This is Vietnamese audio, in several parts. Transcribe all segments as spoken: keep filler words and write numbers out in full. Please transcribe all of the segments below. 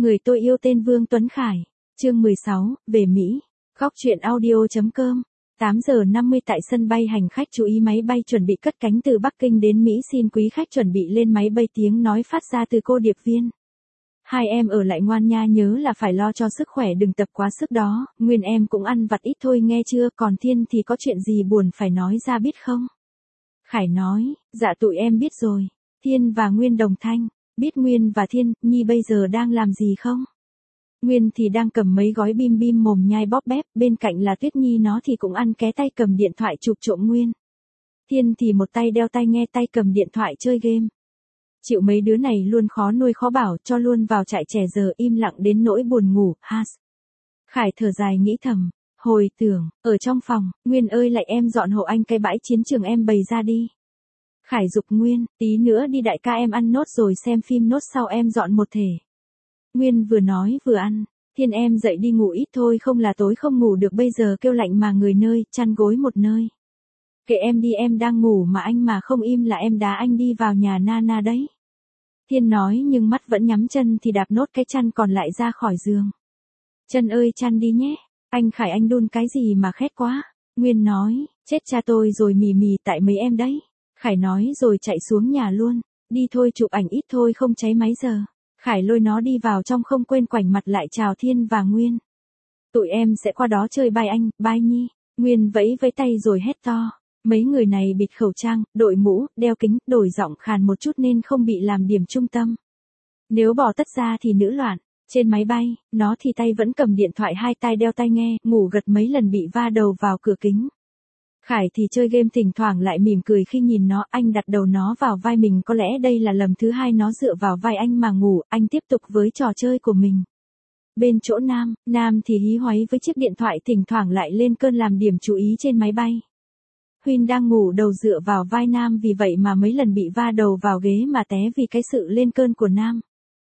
Người tôi yêu tên Vương Tuấn Khải. Chương mười sáu, về Mỹ. Góc truyện audio.com. tám giờ năm mươi tại sân bay hành khách chú ý máy bay chuẩn bị cất cánh từ Bắc Kinh đến Mỹ, xin quý khách chuẩn bị lên máy bay, tiếng nói phát ra từ cô điệp viên. Hai em ở lại ngoan nha, nhớ là phải lo cho sức khỏe, đừng tập quá sức đó, Nguyên em cũng ăn vặt ít thôi nghe chưa, còn Thiên thì có chuyện gì buồn phải nói ra biết không? Khải nói, dạ tụi em biết rồi. Thiên và Nguyên đồng thanh, biết Nguyên và Thiên, Nhi bây giờ đang làm gì không? Nguyên thì đang cầm mấy gói bim bim mồm nhai bóp bép, bên cạnh là Tuyết Nhi, nó thì cũng ăn ké tay cầm điện thoại chụp trộm Nguyên. Thiên thì một tay đeo tai nghe, tay cầm điện thoại chơi game. Chịu mấy đứa này luôn khó nuôi khó bảo, cho luôn vào trại trẻ giờ im lặng đến nỗi buồn ngủ, has. Khải thở dài nghĩ thầm, hồi tưởng, ở trong phòng, Nguyên ơi lại em dọn hộ anh cái bãi chiến trường em bày ra đi. Khải giục Nguyên, tí nữa đi đại ca, em ăn nốt rồi xem phim nốt sau em dọn một thể. Nguyên vừa nói vừa ăn, Thiên em dậy đi ngủ ít thôi, không là tối không ngủ được, bây giờ kêu lạnh mà người nơi, chăn gối một nơi. Kệ em đi, em đang ngủ mà anh mà không im là em đá anh đi vào nhà Nana đấy. Thiên nói nhưng mắt vẫn nhắm, chân thì đạp nốt cái chăn còn lại ra khỏi giường. Chân ơi chăn đi nhé, anh Khải anh đun cái gì mà khét quá. Nguyên nói, chết cha tôi rồi mì mì tại mấy em đấy. Khải nói rồi chạy xuống nhà luôn, đi thôi chụp ảnh ít thôi không cháy máy giờ. Khải lôi nó đi vào trong không quên ngoảnh mặt lại chào Thiên và Nguyên. Tụi em sẽ qua đó chơi bye anh, bye Nhi. Nguyên vẫy vẫy tay rồi hét to. Mấy người này bịt khẩu trang, đội mũ, đeo kính, đổi giọng khàn một chút nên không bị làm điểm trung tâm. Nếu bỏ tất ra thì nữ loạn. Trên máy bay, nó thì tay vẫn cầm điện thoại, hai tay đeo tai nghe, ngủ gật mấy lần bị va đầu vào cửa kính. Khải thì chơi game, thỉnh thoảng lại mỉm cười khi nhìn nó, anh đặt đầu nó vào vai mình, có lẽ đây là lần thứ hai nó dựa vào vai anh mà ngủ, anh tiếp tục với trò chơi của mình. Bên chỗ Nam, Nam thì hí hoáy với chiếc điện thoại, thỉnh thoảng lại lên cơn làm điểm chú ý trên máy bay. Huyên đang ngủ đầu dựa vào vai Nam, vì vậy mà mấy lần bị va đầu vào ghế mà té vì cái sự lên cơn của Nam.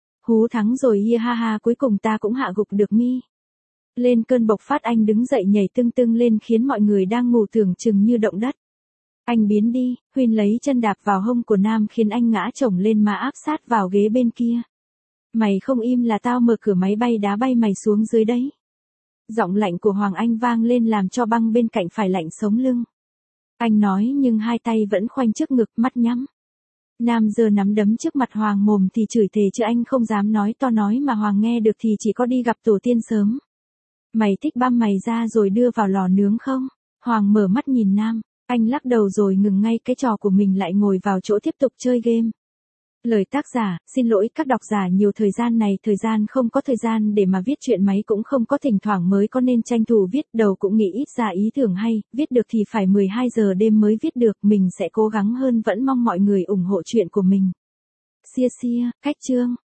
Hú thắng rồi, hi ha ha, cuối cùng ta cũng hạ gục được mi. Lên cơn bộc phát, anh đứng dậy nhảy tưng tưng lên khiến mọi người đang ngủ tưởng chừng như động đất. Anh biến đi, Huyên lấy chân đạp vào hông của Nam khiến anh ngã chồng lên mà áp sát vào ghế bên kia. Mày không im là tao mở cửa máy bay đá bay mày xuống dưới đấy. Giọng lạnh của Hoàng Anh vang lên làm cho băng bên cạnh phải lạnh sống lưng. Anh nói nhưng hai tay vẫn khoanh trước ngực, mắt nhắm. Nam giơ nắm đấm trước mặt Hoàng, mồm thì chửi thề chứ anh không dám nói to, nói mà Hoàng nghe được thì chỉ có đi gặp tổ tiên sớm. Mày thích băm mày ra rồi đưa vào lò nướng không? Hoàng mở mắt nhìn Nam, anh lắc đầu rồi ngừng ngay cái trò của mình, lại ngồi vào chỗ tiếp tục chơi game. Lời tác giả, xin lỗi các độc giả, nhiều thời gian này thời gian không có thời gian để mà viết truyện, máy cũng không có, thỉnh thoảng mới có nên tranh thủ viết, đầu cũng nghĩ ít ra ý tưởng hay, viết được thì phải mười hai giờ đêm mới viết được, mình sẽ cố gắng hơn, vẫn mong mọi người ủng hộ chuyện của mình. Xia xia, cách chương.